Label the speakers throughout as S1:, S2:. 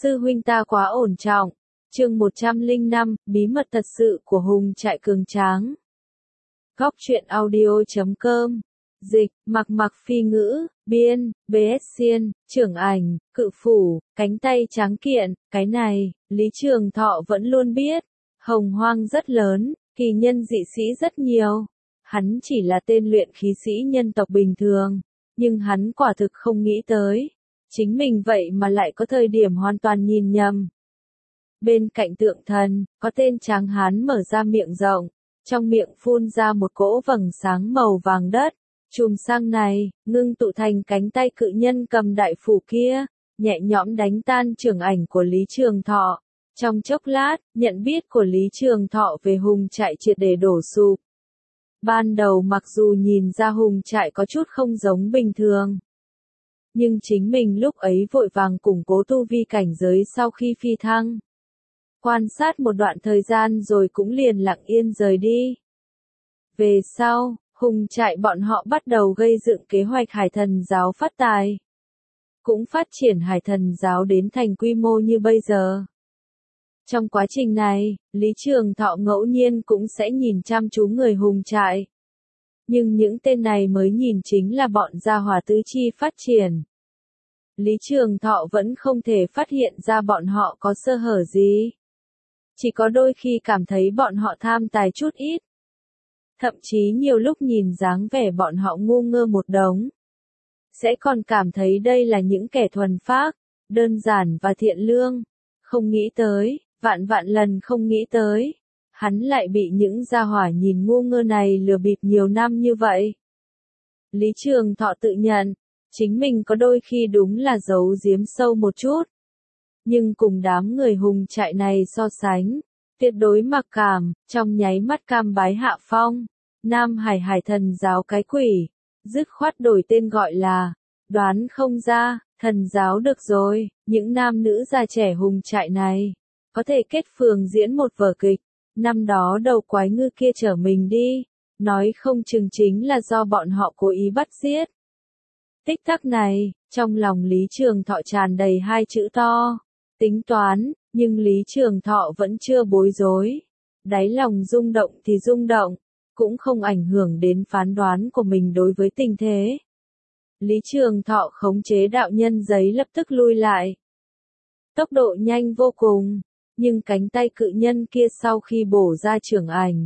S1: Sư huynh ta quá ổn trọng. Chương 105, bí mật thật sự của Hùng Trại Cường Tráng. Góc truyện audio.com. Dịch, Mặc Phi ngữ, biên, BS Xiên, trưởng ảnh, cự phủ, cánh tay tráng kiện, cái này, Lý Trường Thọ vẫn luôn biết. Hồng Hoang rất lớn, kỳ nhân dị sĩ rất nhiều. Hắn chỉ là tên luyện khí sĩ nhân tộc bình thường, nhưng hắn quả thực không nghĩ tới. Chính mình vậy mà lại có thời điểm hoàn toàn nhìn nhầm. Bên cạnh tượng thần, có tên tráng hán mở ra miệng rộng, trong miệng phun ra một cỗ vầng sáng màu vàng đất, chùm sang này, ngưng tụ thành cánh tay cự nhân cầm đại phủ kia, nhẹ nhõm đánh tan trưởng ảnh của Lý Trường Thọ. Trong chốc lát, nhận biết của Lý Trường Thọ về Hùng Trại triệt để đổ sụp. Ban đầu mặc dù nhìn ra Hùng Trại có chút không giống bình thường, nhưng chính mình lúc ấy vội vàng củng cố tu vi cảnh giới sau khi phi thăng. Quan sát một đoạn thời gian rồi cũng liền lặng yên rời đi. Về sau, Hùng Trại bọn họ bắt đầu gây dựng kế hoạch Hải Thần Giáo phát tài. Cũng phát triển Hải Thần Giáo đến thành quy mô như bây giờ. Trong quá trình này, Lý Trường Thọ ngẫu nhiên cũng sẽ nhìn chăm chú người Hùng Trại. Nhưng những tên này mới nhìn chính là bọn gia hỏa tứ chi phát triển. Lý Trường Thọ vẫn không thể phát hiện ra bọn họ có sơ hở gì. Chỉ có đôi khi cảm thấy bọn họ tham tài chút ít. Thậm chí nhiều lúc nhìn dáng vẻ bọn họ ngu ngơ một đống. Sẽ còn cảm thấy đây là những kẻ thuần phác, đơn giản và thiện lương. Không nghĩ tới, vạn lần không nghĩ tới. Hắn lại bị những gia hỏa nhìn ngu ngơ này lừa bịp nhiều năm như vậy. Lý Trường Thọ tự nhận, chính mình có đôi khi đúng là giấu giếm sâu một chút. Nhưng cùng đám người Hùng Trại này so sánh, tuyệt đối mặc cảm, trong nháy mắt cam bái hạ phong. Nam Hải Thần Giáo cái quỷ, dứt khoát đổi tên gọi là, đoán không ra, thần giáo được rồi. Những nam nữ già trẻ Hùng Trại này, có thể kết phường diễn một vở kịch. Năm đó đầu quái ngư kia chở mình đi, nói không chừng chính là do bọn họ cố ý bắt giết. Tích tắc này, trong lòng Lý Trường Thọ tràn đầy hai chữ to, tính toán, nhưng Lý Trường Thọ vẫn chưa bối rối. Đáy lòng rung động thì rung động, cũng không ảnh hưởng đến phán đoán của mình đối với tình thế. Lý Trường Thọ khống chế đạo nhân giấy lập tức lui lại. Tốc độ nhanh vô cùng, nhưng cánh tay cự nhân kia sau khi bổ ra trưởng ảnh,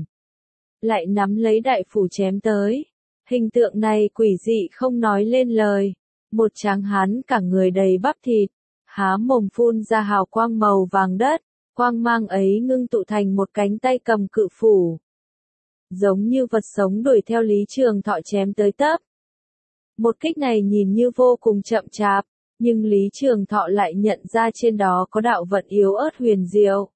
S1: lại nắm lấy đại phủ chém tới. Hình tượng này quỷ dị không nói lên lời. Một tráng hán cả người đầy bắp thịt, há mồm phun ra hào quang màu vàng đất, quang mang ấy ngưng tụ thành một cánh tay cầm cự phủ. Giống như vật sống đuổi theo Lý Trường Thọ chém tới tấp. Một kích này nhìn như vô cùng chậm chạp, nhưng Lý Trường Thọ lại nhận ra trên đó có đạo vận yếu ớt huyền diệu.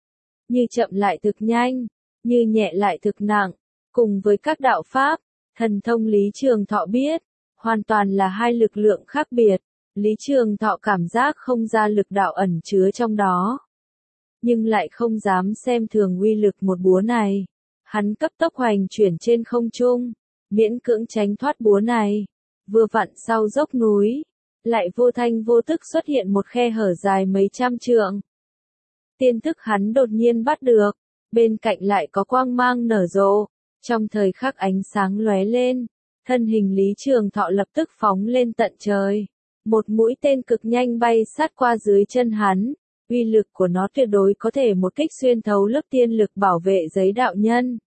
S1: Như chậm lại thực nhanh, như nhẹ lại thực nặng, cùng với các đạo pháp, thần thông Lý Trường Thọ biết, hoàn toàn là hai lực lượng khác biệt. Lý Trường Thọ cảm giác không ra lực đạo ẩn chứa trong đó, nhưng lại không dám xem thường uy lực một búa này. Hắn cấp tốc hoành chuyển trên không trung, miễn cưỡng tránh thoát búa này. Vừa vặn sau dốc núi, lại vô thanh vô tức xuất hiện một khe hở dài mấy trăm trượng. Tiên thức hắn đột nhiên bắt được, bên cạnh lại có quang mang nở rộ. Trong thời khắc ánh sáng lóe lên, thân hình Lý Trường Thọ lập tức phóng lên tận trời. Một mũi tên cực nhanh bay sát qua dưới chân hắn, uy lực của nó tuyệt đối có thể một kích xuyên thấu lớp tiên lực bảo vệ giấy đạo nhân.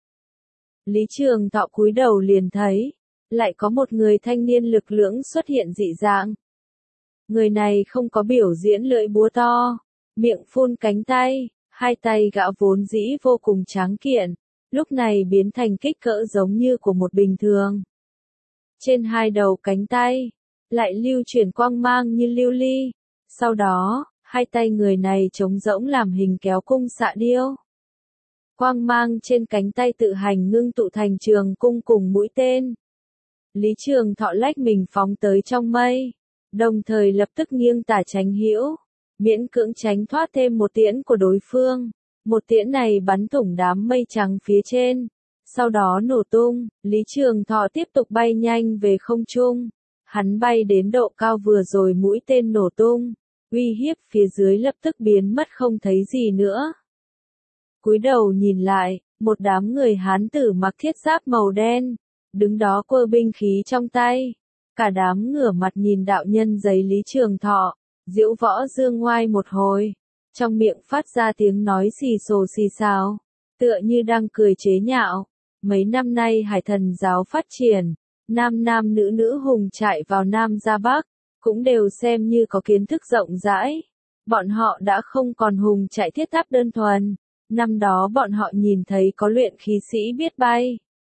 S1: Lý Trường Thọ cúi đầu liền thấy, lại có một người thanh niên lực lưỡng xuất hiện dị dạng. Người này không có biểu diễn lưỡi búa to, miệng phun cánh tay, hai tay gã vốn dĩ vô cùng tráng kiện, lúc này biến thành kích cỡ giống như của một bình thường. Trên hai đầu cánh tay, lại lưu chuyển quang mang như lưu ly. Sau đó, hai tay người này trống rỗng làm hình kéo cung xạ điêu. Quang mang trên cánh tay tự hành ngưng tụ thành trường cung cùng mũi tên. Lý Trường Thọ lách mình phóng tới trong mây, đồng thời lập tức nghiêng tả tránh hữu, miễn cưỡng tránh thoát thêm một tiễn của đối phương. Một tiễn này bắn thủng đám mây trắng phía trên, sau đó nổ tung. Lý Trường Thọ tiếp tục bay nhanh về không trung. Hắn bay đến độ cao vừa rồi mũi tên nổ tung, uy hiếp phía dưới lập tức biến mất không thấy gì nữa. Cúi đầu nhìn lại, một đám người Hán tử mặc thiết giáp màu đen, đứng đó quơ binh khí trong tay. Cả đám ngửa mặt nhìn đạo nhân giấy Lý Trường Thọ, diễu võ dương ngoai một hồi, trong miệng phát ra tiếng nói xì xồ xì xào, tựa như đang cười chế nhạo. Mấy năm nay Hải Thần giáo phát triển, nam nam nữ nữ hùng chạy vào Nam ra Bắc, cũng đều xem như có kiến thức rộng rãi. Bọn họ đã không còn hùng chạy thiết tháp đơn thuần, năm đó bọn họ nhìn thấy có luyện khí sĩ biết bay,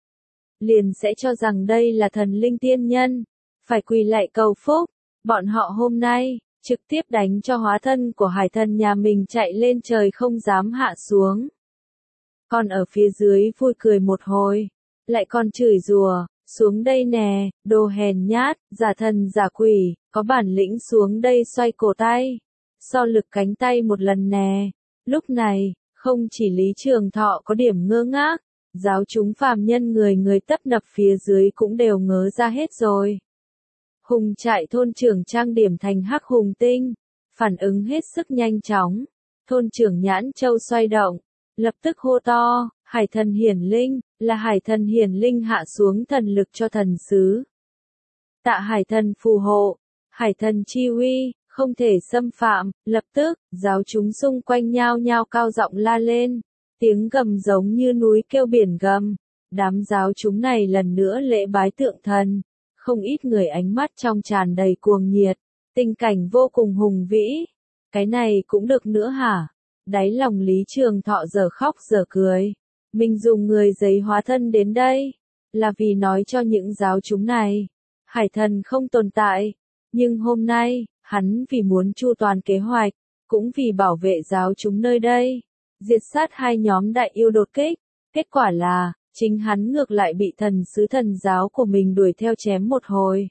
S1: liền sẽ cho rằng đây là thần linh tiên nhân, phải quỳ lạy cầu phúc. Bọn họ hôm nay, trực tiếp đánh cho hóa thân của Hải Thần nhà mình chạy lên trời không dám hạ xuống. Còn ở phía dưới vui cười một hồi, lại còn chửi rủa, xuống đây nè, đồ hèn nhát, giả thần giả quỷ, có bản lĩnh xuống đây xoay cổ tay, so lực cánh tay một lần nè. Lúc này, không chỉ Lý Trường Thọ có điểm ngơ ngác, giáo chúng phàm nhân người người tấp nập phía dưới cũng đều ngớ ra hết rồi. Hùng trại thôn trưởng trang điểm thành hắc hùng tinh, phản ứng hết sức nhanh chóng. Thôn trưởng Nhãn Châu xoay động, lập tức hô to, Hải Thần hiển linh, là Hải Thần hiển linh hạ xuống thần lực cho thần sứ. Tạ Hải Thần phù hộ, Hải Thần chi uy, không thể xâm phạm. Lập tức, giáo chúng xung quanh nhao nhao cao giọng la lên, tiếng gầm giống như núi kêu biển gầm. Đám giáo chúng này lần nữa lễ bái tượng thần, không ít người ánh mắt trong tràn đầy cuồng nhiệt, tình cảnh vô cùng hùng vĩ. Cái này cũng được nữa hả? Đáy lòng Lý Trường Thọ giờ khóc giờ cười. Mình dùng người giấy hóa thân đến đây, là vì nói cho những giáo chúng này, Hải Thần không tồn tại. Nhưng hôm nay, hắn vì muốn chu toàn kế hoạch, cũng vì bảo vệ giáo chúng nơi đây, diệt sát hai nhóm đại yêu đột kích. Kết quả là, chính hắn ngược lại bị thần sứ thần giáo của mình đuổi theo chém một hồi.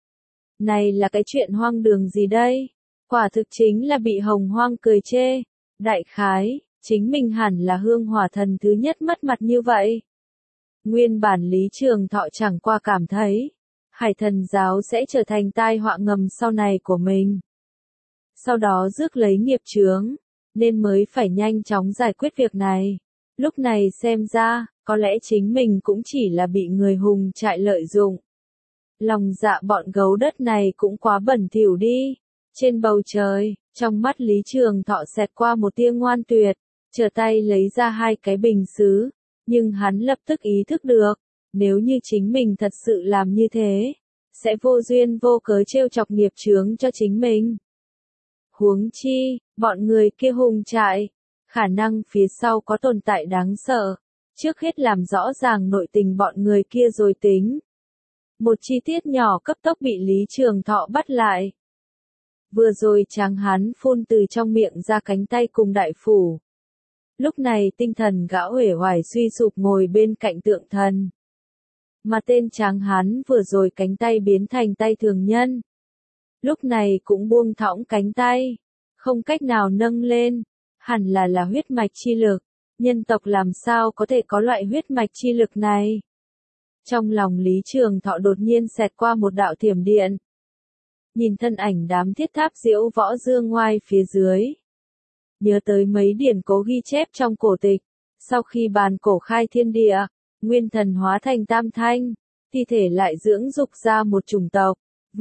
S1: Này là cái chuyện hoang đường gì đây? Quả thực chính là bị Hồng Hoang cười chê. Đại khái, chính mình hẳn là hương hỏa thần thứ nhất mất mặt như vậy. Nguyên bản Lý Trường Thọ chẳng qua cảm thấy, Hải Thần giáo sẽ trở thành tai họa ngầm sau này của mình. Sau đó rước lấy nghiệp chướng, nên mới phải nhanh chóng giải quyết việc này. Lúc này xem ra, có lẽ chính mình cũng chỉ là bị người hùng trại lợi dụng. Lòng dạ bọn gấu đất này cũng quá bẩn thỉu đi. Trên bầu trời, trong mắt Lý Trường Thọ xẹt qua một tia ngoan tuyệt, trở tay lấy ra hai cái bình sứ, nhưng hắn lập tức ý thức được, nếu như chính mình thật sự làm như thế, sẽ vô duyên vô cớ trêu chọc nghiệp chướng cho chính mình. Huống chi, bọn người kia hùng trại, khả năng phía sau có tồn tại đáng sợ, trước hết làm rõ ràng nội tình bọn người kia rồi tính. Một chi tiết nhỏ cấp tốc bị Lý Trường Thọ bắt lại. Vừa rồi Tráng Hán phun từ trong miệng ra cánh tay cùng đại phủ. Lúc này tinh thần gã uể oải suy sụp ngồi bên cạnh tượng thần. Mà tên Tráng Hán vừa rồi cánh tay biến thành tay thường nhân. Lúc này cũng buông thõng cánh tay, không cách nào nâng lên, hẳn là huyết mạch chi lực. Nhân tộc làm sao có thể có loại huyết mạch chi lực này? Trong lòng Lý Trường Thọ đột nhiên xẹt qua một đạo thiểm điện. Nhìn thân ảnh đám thiết tháp diễu võ dương ngoai phía dưới. Nhớ tới mấy điển cố ghi chép trong cổ tịch, sau khi bàn cổ khai thiên địa, nguyên thần hóa thành tam thanh, thi thể lại dưỡng dục ra một chủng tộc,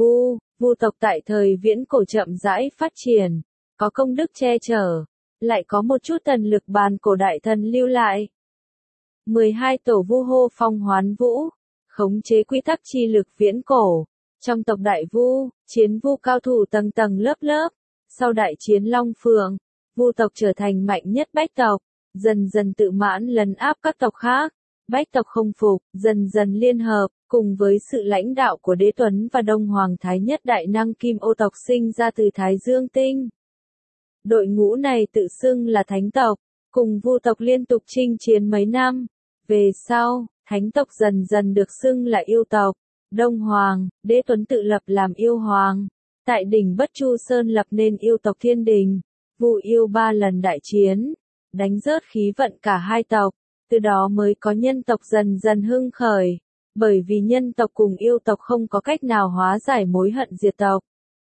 S1: Vu tộc tại thời viễn cổ chậm rãi phát triển, có công đức che chở, lại có một chút thần lực bàn cổ đại thần lưu lại. 12 tổ Vu hô phong hoán vũ, khống chế quy tắc chi lực viễn cổ. Trong tộc Đại Vu, chiến Vu cao thủ tầng tầng lớp lớp. Sau đại chiến Long Phượng, Vu tộc trở thành mạnh nhất bách tộc, dần dần tự mãn lấn áp các tộc khác. Bách tộc không phục, dần dần liên hợp, cùng với sự lãnh đạo của Đế Tuấn và Đông Hoàng Thái Nhất đại năng Kim Ô tộc sinh ra từ Thái Dương Tinh. Đội ngũ này tự xưng là Thánh tộc, cùng Vu tộc liên tục chinh chiến mấy năm. Về sau, Thánh tộc dần dần được xưng là yêu tộc. Đông Hoàng, Đế Tuấn tự lập làm yêu hoàng. Tại đỉnh Bất Chu Sơn lập nên yêu tộc Thiên Đình. Vu yêu 3 lần đại chiến, đánh rớt khí vận cả hai tộc. Từ đó mới có nhân tộc dần dần hưng khởi. Bởi vì nhân tộc cùng yêu tộc không có cách nào hóa giải mối hận diệt tộc.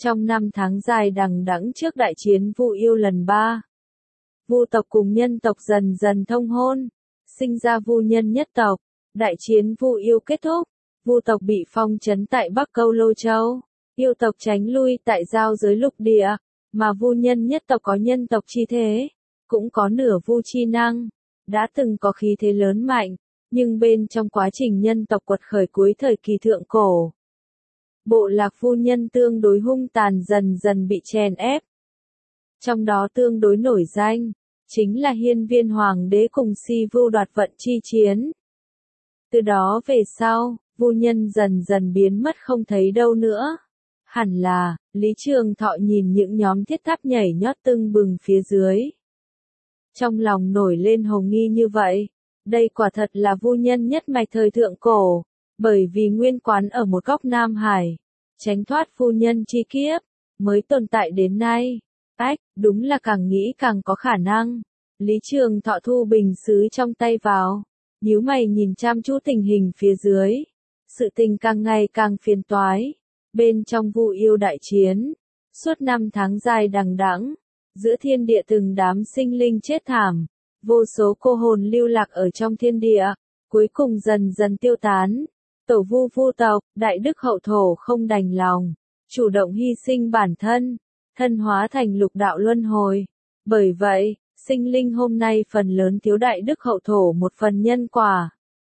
S1: Trong năm tháng dài đằng đẵng trước đại chiến Vu Yêu lần 3, Vu tộc cùng nhân tộc dần dần thông hôn, sinh ra Vu nhân nhất tộc. Đại chiến Vu Yêu kết thúc, Vu tộc bị phong trấn tại Bắc Câu Lô Châu, yêu tộc tránh lui tại giao giới lục địa, mà Vu nhân nhất tộc có nhân tộc chi thế, cũng có nửa Vu chi năng, đã từng có khí thế lớn mạnh, nhưng bên trong quá trình nhân tộc quật khởi cuối thời kỳ thượng cổ, bộ lạc Vu nhân tương đối hung tàn dần dần bị chèn ép. Trong đó tương đối nổi danh, chính là Hiên Viên Hoàng đế cùng Si Vu đoạt vận chi chiến. Từ đó về sau, Vu nhân dần dần biến mất không thấy đâu nữa. Hẳn là, Lý Trường Thọ nhìn những nhóm thiết tháp nhảy nhót tưng bừng phía dưới. Trong lòng nổi lên hồ nghi như vậy, đây quả thật là Vu nhân nhất mạch thời thượng cổ, bởi vì nguyên quán ở một góc Nam Hải, tránh thoát Vu nhân chi kiếp, mới tồn tại đến nay. Đúng là càng nghĩ càng có khả năng. Lý Trường Thọ thu bình sứ trong tay vào, nhíu mày nhìn chăm chú tình hình phía dưới. Sự tình càng ngày càng phiền toái. Bên trong Vu Yêu đại chiến, suốt 5 tháng dài đằng đẵng, giữa thiên địa từng đám sinh linh chết thảm, vô số cô hồn lưu lạc ở trong thiên địa, cuối cùng dần dần tiêu tán. Tổ Vu Vu tộc, đại đức hậu thổ không đành lòng, chủ động hy sinh bản thân, thân hóa thành lục đạo luân hồi. Bởi vậy, sinh linh hôm nay phần lớn thiếu đại đức hậu thổ một phần nhân quả.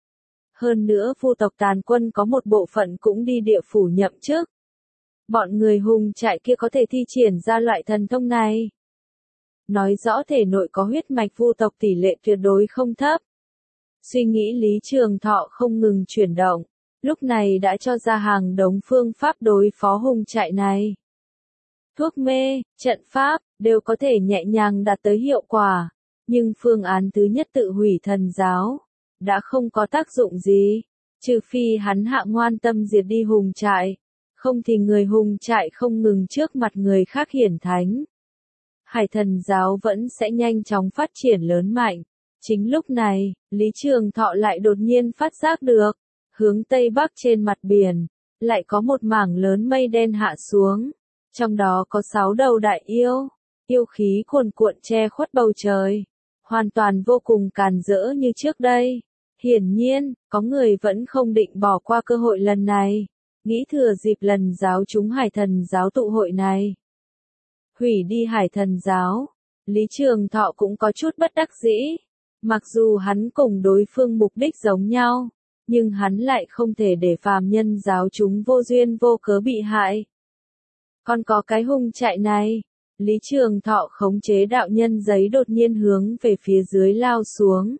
S1: Hơn nữa Vu tộc tàn quân có một bộ phận cũng đi địa phủ nhậm chức. Bọn người hùng trại kia có thể thi triển ra loại thần thông này. Nói rõ thể nội có huyết mạch Vu tộc tỷ lệ tuyệt đối không thấp. Suy nghĩ Lý Trường Thọ không ngừng chuyển động, lúc này đã cho ra hàng đống phương pháp đối phó hùng trại này. Thuốc mê, trận pháp, đều có thể nhẹ nhàng đạt tới hiệu quả, nhưng phương án thứ nhất tự hủy thần giáo, đã không có tác dụng gì, trừ phi hắn hạ ngoan tâm diệt đi hùng trại, không thì người hùng trại không ngừng trước mặt người khác hiển thánh. Hải thần giáo vẫn sẽ nhanh chóng phát triển lớn mạnh. Chính lúc này, Lý Trường Thọ lại đột nhiên phát giác được, hướng tây bắc trên mặt biển, lại có một mảng lớn mây đen hạ xuống. Trong đó có 6 đầu đại yêu, yêu khí cuồn cuộn che khuất bầu trời, hoàn toàn vô cùng càn rỡ như trước đây. Hiển nhiên, có người vẫn không định bỏ qua cơ hội lần này, nghĩ thừa dịp lần giáo chúng Hải thần giáo tụ hội này, hủy đi Hải thần giáo. Lý Trường Thọ cũng có chút bất đắc dĩ, mặc dù hắn cùng đối phương mục đích giống nhau, nhưng hắn lại không thể để phàm nhân giáo chúng vô duyên vô cớ bị hại. Còn có cái hung trại này, Lý Trường Thọ khống chế đạo nhân giấy đột nhiên hướng về phía dưới lao xuống.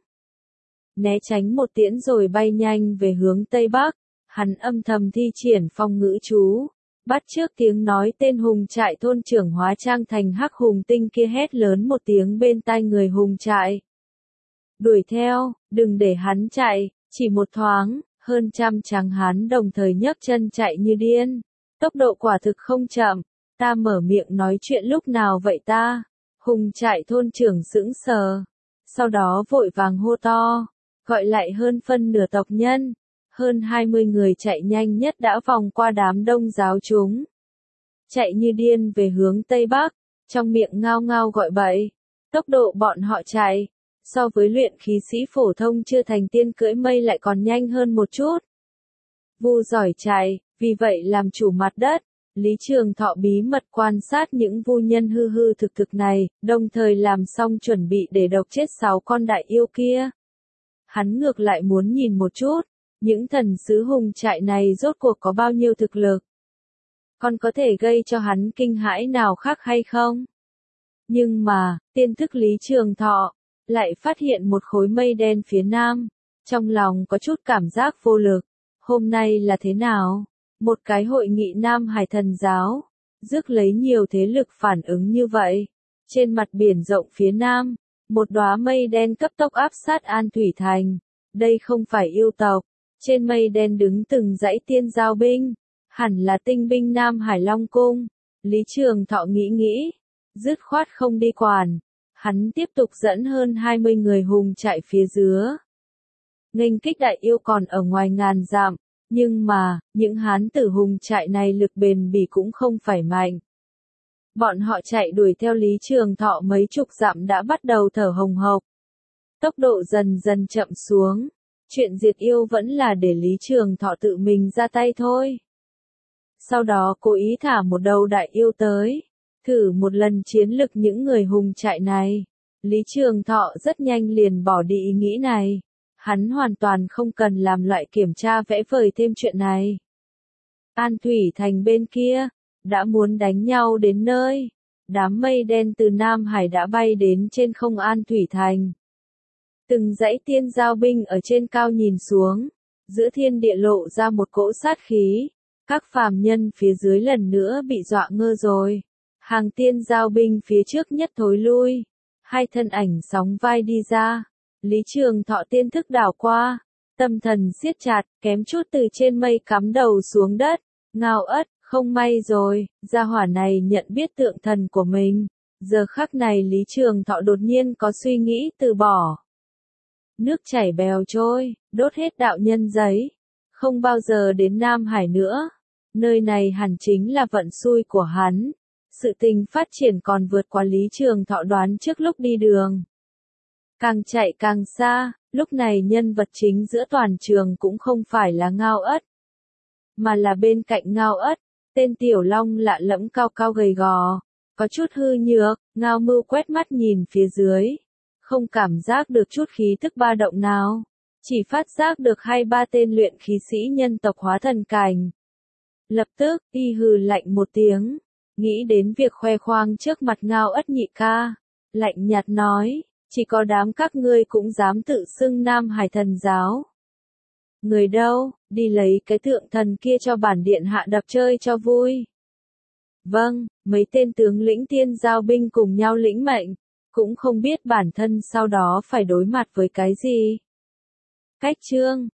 S1: Né tránh một tiễn rồi bay nhanh về hướng Tây Bắc, hắn âm thầm thi triển phong ngữ chú, bắt trước tiếng nói tên hùng trại thôn trưởng hóa trang thành hắc hùng tinh kia hét lớn một tiếng bên tai người hùng trại. Đuổi theo, đừng để hắn chạy, chỉ một thoáng, hơn trăm tráng hán đồng thời nhấc chân chạy như điên. Tốc độ quả thực không chậm, ta mở miệng nói chuyện lúc nào vậy ta? Hùng trại thôn trưởng sững sờ, sau đó vội vàng hô to, gọi lại hơn phân nửa tộc nhân, hơn 20 người chạy nhanh nhất đã vòng qua đám đông giáo chúng. Chạy như điên về hướng Tây Bắc, trong miệng ngao ngao gọi bậy, tốc độ bọn họ chạy, so với luyện khí sĩ phổ thông chưa thành tiên cưỡi mây lại còn nhanh hơn một chút. Vu giỏi chạy, vì vậy làm chủ mặt đất, Lý Trường Thọ bí mật quan sát những vu nhân hư hư thực thực này, đồng thời làm xong chuẩn bị để độc chết 6 con đại yêu kia. Hắn ngược lại muốn nhìn một chút, những thần sứ hùng trại này rốt cuộc có bao nhiêu thực lực. Còn có thể gây cho hắn kinh hãi nào khác hay không? Nhưng mà, tiên thức Lý Trường Thọ, lại phát hiện một khối mây đen phía nam, trong lòng có chút cảm giác vô lực. Hôm nay là thế nào? Một cái hội nghị Nam Hải thần giáo, rước lấy nhiều thế lực phản ứng như vậy. Trên mặt biển rộng phía nam, một đóa mây đen cấp tốc áp sát An Thủy Thành. Đây không phải yêu tộc, trên mây đen đứng từng dãy tiên giao binh, hẳn là tinh binh Nam Hải Long Cung. Lý Trường Thọ nghĩ, dứt khoát không đi quản. Hắn tiếp tục dẫn hơn 20 người hùng chạy phía dưới. Nghênh kích đại yêu còn ở ngoài ngàn dặm, Nhưng mà, những hán tử hùng trại này lực bền bỉ cũng không phải mạnh. Bọn họ chạy đuổi theo Lý Trường Thọ mấy chục dặm đã bắt đầu thở hồng hộc. Tốc độ dần dần chậm xuống. Chuyện diệt yêu vẫn là để Lý Trường Thọ tự mình ra tay thôi. Sau đó cố ý thả một đầu đại yêu tới, thử một lần chiến lực những người hùng trại này. Lý Trường Thọ rất nhanh liền bỏ đi ý nghĩ này. Hắn hoàn toàn không cần làm loại kiểm tra vẽ vời thêm chuyện này. An Thủy Thành bên kia, đã muốn đánh nhau đến nơi. Đám mây đen từ Nam Hải đã bay đến trên không An Thủy Thành. Từng dãy tiên giao binh ở trên cao nhìn xuống, giữa thiên địa lộ ra một cỗ sát khí. Các phàm nhân phía dưới lần nữa bị dọa ngơ rồi. Hàng tiên giao binh phía trước nhất thối lui. Hai thân ảnh sóng vai đi ra. Lý Trường Thọ tiên thức đảo qua. Tâm thần siết chặt, kém chút từ trên mây cắm đầu xuống đất. Ngao ất, không may rồi, gia hỏa này nhận biết tượng thần của mình. Giờ khắc này Lý Trường Thọ đột nhiên có suy nghĩ từ bỏ. Nước chảy bèo trôi, đốt hết đạo nhân giấy. Không bao giờ đến Nam Hải nữa. Nơi này hẳn chính là vận xui của hắn. Sự tình phát triển còn vượt qua Lý Trường Thọ đoán trước lúc đi đường. Càng chạy càng xa, lúc này nhân vật chính giữa toàn trường cũng không phải là Ngao ất, mà là bên cạnh Ngao ất, tên tiểu long lạ lẫm cao cao gầy gò, có chút hư nhược. Ngao Mưu quét mắt nhìn phía dưới, không cảm giác được chút khí tức ba động nào, chỉ phát giác được 2-3 tên luyện khí sĩ nhân tộc hóa thần cảnh. Lập tức, y hừ lạnh một tiếng, nghĩ đến việc khoe khoang trước mặt Ngao ất nhị ca, lạnh nhạt nói, chỉ có đám các ngươi cũng dám tự xưng Nam Hải thần giáo. Người đâu, đi lấy cái tượng thần kia cho bản điện hạ đập chơi cho vui. Vâng, mấy tên tướng lĩnh tiên giao binh cùng nhau lĩnh mệnh, cũng không biết bản thân sau đó phải đối mặt với cái gì. Cách chương